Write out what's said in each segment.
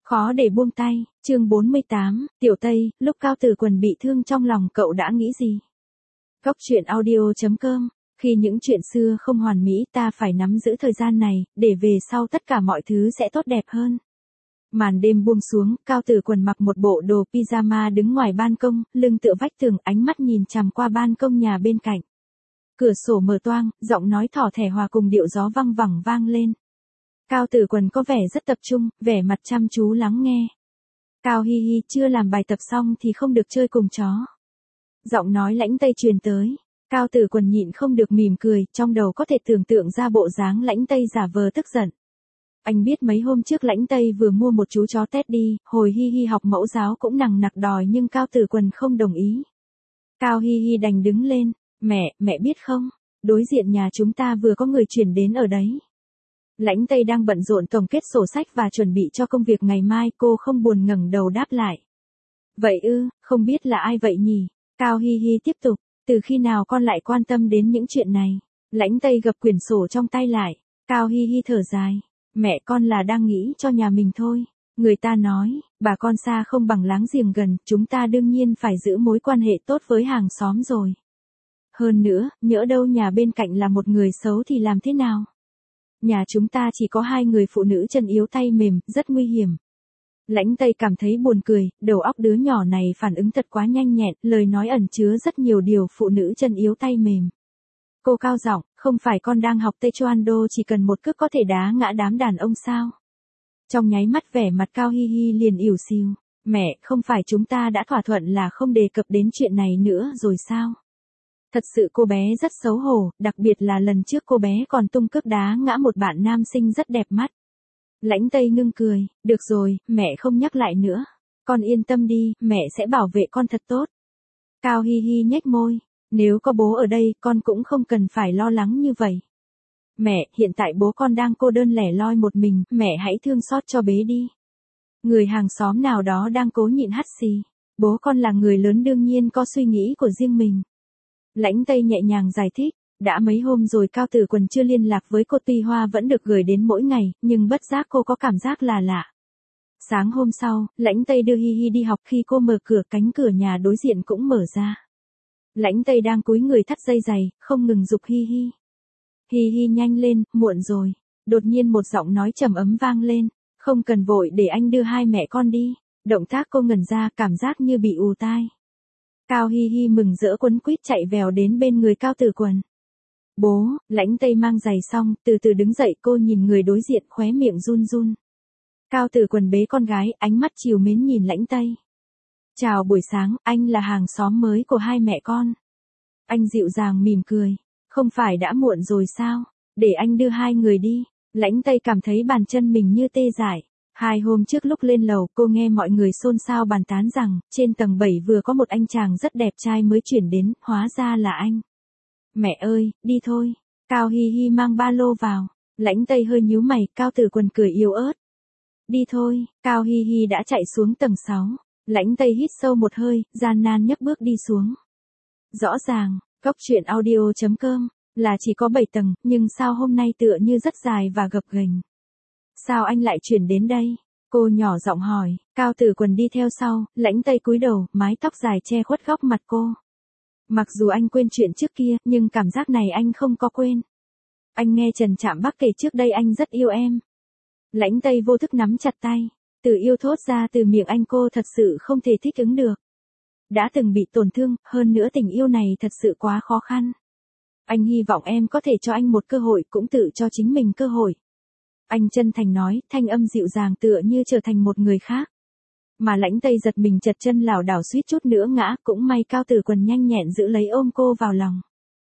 Khó để buông tay, chương 48, Tiểu Tây, lúc Cao Tử Quần bị thương trong lòng cậu đã nghĩ gì? Góc truyện audio.com, khi những chuyện xưa không hoàn mỹ ta phải nắm giữ thời gian này, để về sau tất cả mọi thứ sẽ tốt đẹp hơn. Màn đêm buông xuống, Cao Tử Quần mặc một bộ đồ pyjama đứng ngoài ban công, lưng tựa vách tường, ánh mắt nhìn chằm qua ban công nhà bên cạnh. Cửa sổ mở toang, giọng nói thỏ thẻ hòa cùng điệu gió văng vẳng vang lên. Cao Tử Quần có vẻ rất tập trung, vẻ mặt chăm chú lắng nghe. Cao Hi Hi, chưa làm bài tập xong thì không được chơi cùng chó. Giọng nói Lãnh Tây truyền tới. Cao Tử Quần nhịn không được mỉm cười, trong đầu có thể tưởng tượng ra bộ dáng Lãnh Tây giả vờ tức giận. Anh biết mấy hôm trước Lãnh Tây vừa mua một chú chó Teddy, hồi Hi Hi học mẫu giáo cũng nằng nặc đòi nhưng Cao Tử Quần không đồng ý. Cao Hi Hi đành đứng lên. Mẹ biết không, đối diện nhà chúng ta vừa có người chuyển đến ở đấy. Lãnh Tây đang bận rộn tổng kết sổ sách và chuẩn bị cho công việc ngày mai, cô không buồn ngẩng đầu đáp lại. Vậy ư, không biết là ai vậy nhỉ? Cao Hi Hi tiếp tục, từ khi nào con lại quan tâm đến những chuyện này? Lãnh Tây gập quyển sổ trong tay lại. Cao Hi Hi thở dài, mẹ con là đang nghĩ cho nhà mình thôi. Người ta nói, bà con xa không bằng láng giềng gần, chúng ta đương nhiên phải giữ mối quan hệ tốt với hàng xóm rồi. Hơn nữa, nhỡ đâu nhà bên cạnh là một người xấu thì làm thế nào? Nhà chúng ta chỉ có 2 người phụ nữ chân yếu tay mềm, rất nguy hiểm. Lãnh Tây cảm thấy buồn cười, đầu óc đứa nhỏ này phản ứng thật quá nhanh nhẹn, lời nói ẩn chứa rất nhiều điều phụ nữ chân yếu tay mềm. Cô cao giọng, không phải con đang học Taekwondo chỉ cần một cước có thể đá ngã đám đàn ông sao? Trong nháy mắt vẻ mặt Cao Hi Hi liền ỉu xìu, mẹ, không phải chúng ta đã thỏa thuận là không đề cập đến chuyện này nữa rồi sao? Thật sự cô bé rất xấu hổ, đặc biệt là lần trước cô bé còn tung cước đá ngã một bạn nam sinh rất đẹp mắt. Lãnh Tây ngưng cười, được rồi, mẹ không nhắc lại nữa. Con yên tâm đi, mẹ sẽ bảo vệ con thật tốt. Cao Hi Hi nhếch môi, nếu có bố ở đây con cũng không cần phải lo lắng như vậy. Mẹ, hiện tại bố con đang cô đơn lẻ loi một mình, mẹ hãy thương xót cho bé đi. Người hàng xóm nào đó đang cố nhịn hắt xì. Bố con là người lớn đương nhiên có suy nghĩ của riêng mình. Lãnh Tây nhẹ nhàng giải thích, đã mấy hôm rồi Cao Tử Quần chưa liên lạc với cô, tuy hoa vẫn được gửi đến mỗi ngày, nhưng bất giác cô có cảm giác là lạ. Sáng hôm sau, Lãnh Tây đưa Hi Hi đi học, khi cô mở cửa cánh cửa nhà đối diện cũng mở ra. Lãnh Tây đang cúi người thắt dây giày, không ngừng giục Hi Hi. Hi Hi nhanh lên, muộn rồi. Đột nhiên một giọng nói trầm ấm vang lên, không cần vội, để anh đưa hai mẹ con đi. Động tác cô ngẩn ra, cảm giác như bị ù tai. Cao Hi Hi mừng rỡ quấn quýt chạy vèo đến bên người Cao Tử Quần. Bố, Lãnh Tây mang giày xong, từ từ đứng dậy, cô nhìn người đối diện, khóe miệng run run. Cao Tử Quần bế con gái, ánh mắt trìu mến nhìn Lãnh Tây. Chào buổi sáng, anh là hàng xóm mới của hai mẹ con. Anh dịu dàng mỉm cười. Không phải đã muộn rồi sao? Để anh đưa hai người đi. Lãnh Tây cảm thấy bàn chân mình như tê dại. 2 hôm trước lúc lên lầu, cô nghe mọi người xôn xao bàn tán rằng, trên tầng 7 vừa có một anh chàng rất đẹp trai mới chuyển đến, hóa ra là anh. Mẹ ơi, đi thôi. Cao Hi Hi mang ba lô vào. Lãnh Tây hơi nhíu mày, Cao Tử Quần cười yếu ớt. Đi thôi, Cao Hi Hi đã chạy xuống tầng 6. Lãnh Tây hít sâu một hơi, gian nan nhấc bước đi xuống. Rõ ràng, góc truyện audio.com, là chỉ có 7 tầng, nhưng sao hôm nay tựa như rất dài và gập ghềnh. Sao anh lại chuyển đến đây? Cô nhỏ giọng hỏi. Cao Tử Quần đi theo sau, Lãnh Tây cúi đầu, mái tóc dài che khuất góc mặt cô. Mặc dù anh quên chuyện trước kia, nhưng cảm giác này anh không có quên. Anh nghe Trần Trạm Bắc kể trước đây anh rất yêu em. Lãnh Tây vô thức nắm chặt tay. Từ yêu thốt ra từ miệng anh, cô thật sự không thể thích ứng được. Đã từng bị tổn thương, hơn nữa tình yêu này thật sự quá khó khăn. Anh hy vọng em có thể cho anh một cơ hội, cũng tự cho chính mình cơ hội. Anh chân thành nói, thanh âm dịu dàng tựa như trở thành một người khác. Mà Lãnh Tây giật mình chật chân lảo đảo suýt chút nữa ngã, cũng may Cao Tử Quần nhanh nhẹn giữ lấy ôm cô vào lòng.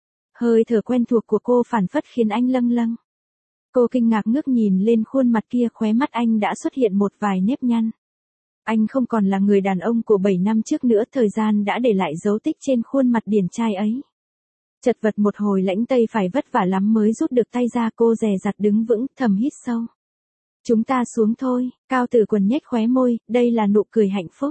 Hơi thở quen thuộc của cô phảng phất khiến anh lâng lâng. Cô kinh ngạc ngước nhìn lên khuôn mặt kia, khóe mắt anh đã xuất hiện một vài nếp nhăn. Anh không còn là người đàn ông của 7 năm trước nữa, thời gian đã để lại dấu tích trên khuôn mặt điển trai ấy. Chật vật một hồi, Lãnh Tây phải vất vả lắm mới rút được tay ra, cô dè dặt đứng vững, thầm hít sâu. Chúng ta xuống thôi. Cao Tử Quần nhếch khóe môi, đây là nụ cười hạnh phúc.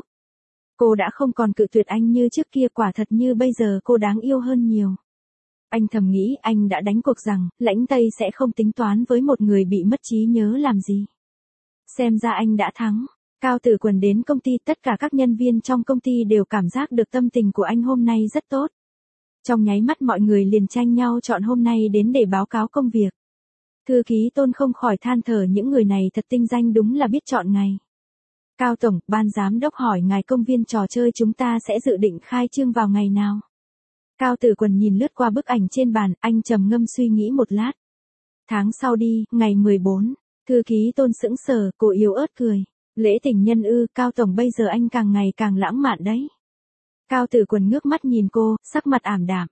Cô đã không còn cự tuyệt anh như trước kia, quả thật như bây giờ cô đáng yêu hơn nhiều. Anh thầm nghĩ anh đã đánh cuộc rằng, Lãnh Tây sẽ không tính toán với một người bị mất trí nhớ làm gì. Xem ra anh đã thắng. Cao Tử Quần đến công ty, tất cả các nhân viên trong công ty đều cảm giác được tâm tình của anh hôm nay rất tốt. Trong nháy mắt mọi người liền tranh nhau chọn hôm nay đến để báo cáo công việc. Thư ký Tôn không khỏi than thở, những người này thật tinh danh, đúng là biết chọn ngày. Cao Tổng, ban giám đốc hỏi ngài công viên trò chơi chúng ta sẽ dự định khai trương vào ngày nào? Cao Tử Quần nhìn lướt qua bức ảnh trên bàn, anh trầm ngâm suy nghĩ một lát. Tháng sau đi, ngày 14. Thư ký Tôn sững sờ, cô yếu ớt cười. Lễ tình nhân ư? Cao Tổng, bây giờ anh càng ngày càng lãng mạn đấy. Cao Tử Quần ngước mắt nhìn cô, sắc mặt ảm đạm.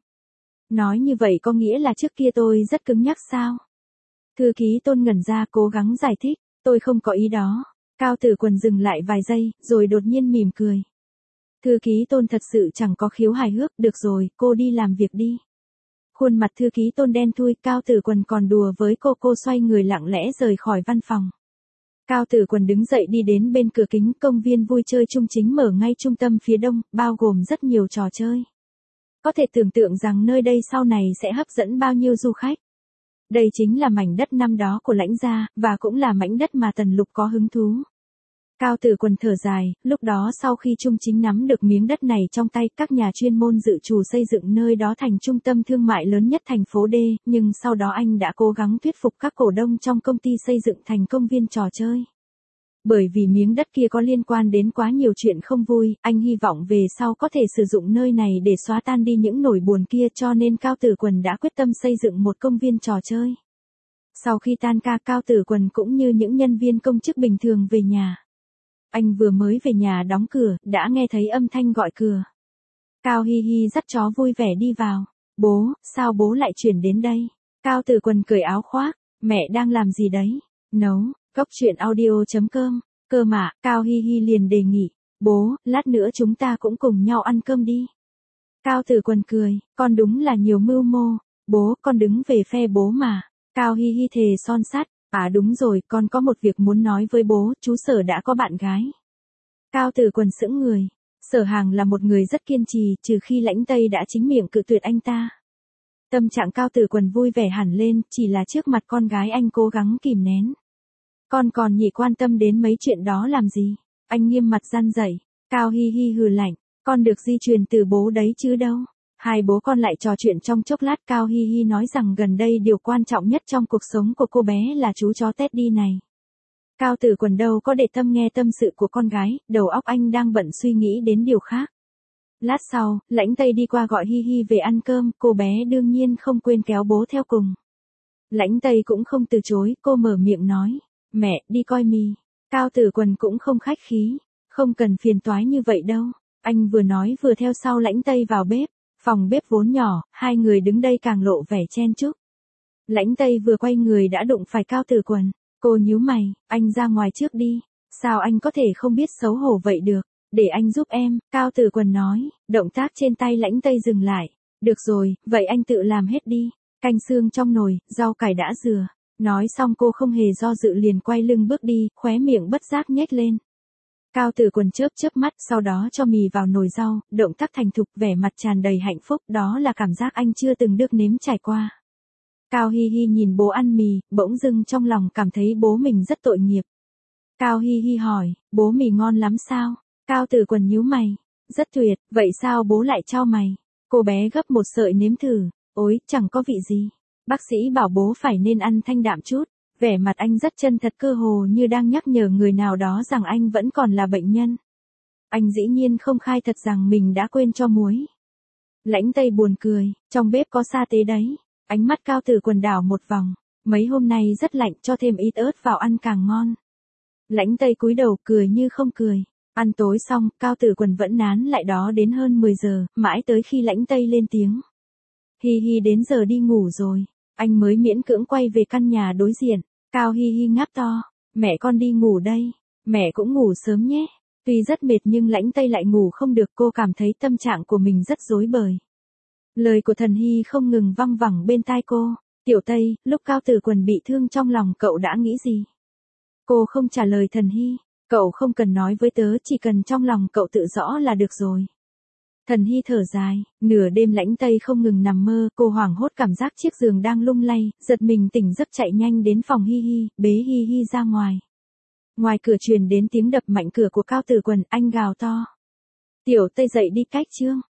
Nói như vậy có nghĩa là trước kia tôi rất cứng nhắc sao? Thư ký Tôn ngẩn ra, cố gắng giải thích, tôi không có ý đó. Cao Tử Quần dừng lại vài giây, rồi đột nhiên mỉm cười. Thư ký Tôn thật sự chẳng có khiếu hài hước, được rồi, cô đi làm việc đi. Khuôn mặt thư ký Tôn đen thui, Cao Tử Quần còn đùa với cô xoay người lặng lẽ rời khỏi văn phòng. Cao Tử Quần đứng dậy đi đến bên cửa kính, công viên vui chơi Trung Chính mở ngay trung tâm phía đông, bao gồm rất nhiều trò chơi. Có thể tưởng tượng rằng nơi đây sau này sẽ hấp dẫn bao nhiêu du khách. Đây chính là mảnh đất năm đó của Lãnh gia, và cũng là mảnh đất mà Tần Lục có hứng thú. Cao Tử Quần thở dài, lúc đó sau khi Trung Chính nắm được miếng đất này trong tay, các nhà chuyên môn dự trù xây dựng nơi đó thành trung tâm thương mại lớn nhất thành phố D, nhưng sau đó anh đã cố gắng thuyết phục các cổ đông trong công ty xây dựng thành công viên trò chơi. Bởi vì miếng đất kia có liên quan đến quá nhiều chuyện không vui, anh hy vọng về sau có thể sử dụng nơi này để xóa tan đi những nỗi buồn kia, cho nên Cao Tử Quần đã quyết tâm xây dựng một công viên trò chơi. Sau khi tan ca, Cao Tử Quần cũng như những nhân viên công chức bình thường về nhà. Anh vừa mới về nhà đóng cửa, đã nghe thấy âm thanh gọi cửa. Cao Hi Hi dắt chó vui vẻ đi vào. Bố, sao bố lại chuyển đến đây? Cao Tử Quần cởi áo khoác. Mẹ đang làm gì đấy? Nấu. Cốc truyện audio.com. Cơ mà, Cao Hi Hi liền đề nghị. Bố, lát nữa chúng ta cũng cùng nhau ăn cơm đi. Cao Tử Quần cười. Con đúng là nhiều mưu mô. Bố, con đứng về phe bố mà. Cao Hi Hi thề son sắt. À đúng rồi, con có một việc muốn nói với bố, chú Sở đã có bạn gái. Cao Tử Quần sững người. Sở Hàng là một người rất kiên trì, trừ khi Lãnh Tây đã chính miệng cự tuyệt anh ta. Tâm trạng Cao Tử Quần vui vẻ hẳn lên, chỉ là trước mặt con gái anh cố gắng kìm nén. Con còn nhỉ quan tâm đến mấy chuyện đó làm gì? Anh nghiêm mặt răn dạy. Cao Hi Hi hừ lạnh. Con được di truyền từ bố đấy chứ đâu. Hai bố con lại trò chuyện trong chốc lát. Cao Hi Hi nói rằng gần đây điều quan trọng nhất trong cuộc sống của cô bé là chú chó Teddy này. Cao Tử Quần đâu có để tâm nghe tâm sự của con gái, đầu óc anh đang bận suy nghĩ đến điều khác. Lát sau, Lãnh Tây đi qua gọi Hi Hi về ăn cơm, cô bé đương nhiên không quên kéo bố theo cùng. Lãnh Tây cũng không từ chối, cô mở miệng nói, mẹ, đi coi mì. Cao Tử Quần cũng không khách khí, không cần phiền toái như vậy đâu. Anh vừa nói vừa theo sau Lãnh Tây vào bếp, phòng bếp vốn nhỏ, hai người đứng đây càng lộ vẻ chen chúc. Lãnh Tây vừa quay người đã đụng phải Cao Tử Quần, cô nhíu mày, anh ra ngoài trước đi, sao anh có thể không biết xấu hổ vậy được, để anh giúp em, Cao Tử Quần nói, động tác trên tay Lãnh Tây dừng lại, được rồi, vậy anh tự làm hết đi, canh xương trong nồi, rau cải đã rửa, nói xong cô không hề do dự liền quay lưng bước đi, khóe miệng bất giác nhếch lên. Cao Tử Quần chớp chớp mắt, sau đó cho mì vào nồi rau, động tác thành thục, vẻ mặt tràn đầy hạnh phúc, đó là cảm giác anh chưa từng được nếm trải qua. Cao Hi Hi nhìn bố ăn mì, bỗng dưng trong lòng cảm thấy bố mình rất tội nghiệp. Cao Hi Hi hỏi, bố mì ngon lắm sao? Cao Tử Quần nhíu mày, rất tuyệt, vậy sao bố lại cho mày? Cô bé gấp một sợi nếm thử, ôi, chẳng có vị gì. Bác sĩ bảo bố phải nên ăn thanh đạm chút. Vẻ mặt anh rất chân thật, cơ hồ như đang nhắc nhở người nào đó rằng anh vẫn còn là bệnh nhân. Anh dĩ nhiên không khai thật rằng mình đã quên cho muối. Lãnh Tây buồn cười, trong bếp có sa tế đấy. Ánh mắt Cao Tử Quần đảo một vòng, mấy hôm nay rất lạnh, cho thêm ít ớt vào ăn càng ngon. Lãnh Tây cúi đầu cười như không cười. Ăn tối xong, Cao Tử Quần vẫn nán lại đó đến hơn 10 giờ, mãi tới khi Lãnh Tây lên tiếng. Hi Hi đến giờ đi ngủ rồi. Anh mới miễn cưỡng quay về căn nhà đối diện. Cao Hi Hi ngáp to, mẹ con đi ngủ đây, mẹ cũng ngủ sớm nhé. Tuy rất mệt nhưng Lãnh Tây lại ngủ không được, cô cảm thấy tâm trạng của mình rất rối bời. Lời của Thần Hy không ngừng văng vẳng bên tai cô. Tiểu Tây, lúc Cao Tử Quần bị thương trong lòng cậu đã nghĩ gì? Cô không trả lời Thần Hy, cậu không cần nói với tớ, chỉ cần trong lòng cậu tự rõ là được rồi. Thần Hy thở dài, nửa đêm Lãnh Tây không ngừng nằm mơ, cô hoảng hốt cảm giác chiếc giường đang lung lay, giật mình tỉnh giấc chạy nhanh đến phòng Hi Hi, bế Hi Hi ra ngoài. Ngoài cửa truyền đến tiếng đập mạnh cửa của Cao Tử Quần, anh gào to. Tiểu Tây dậy đi cách chương.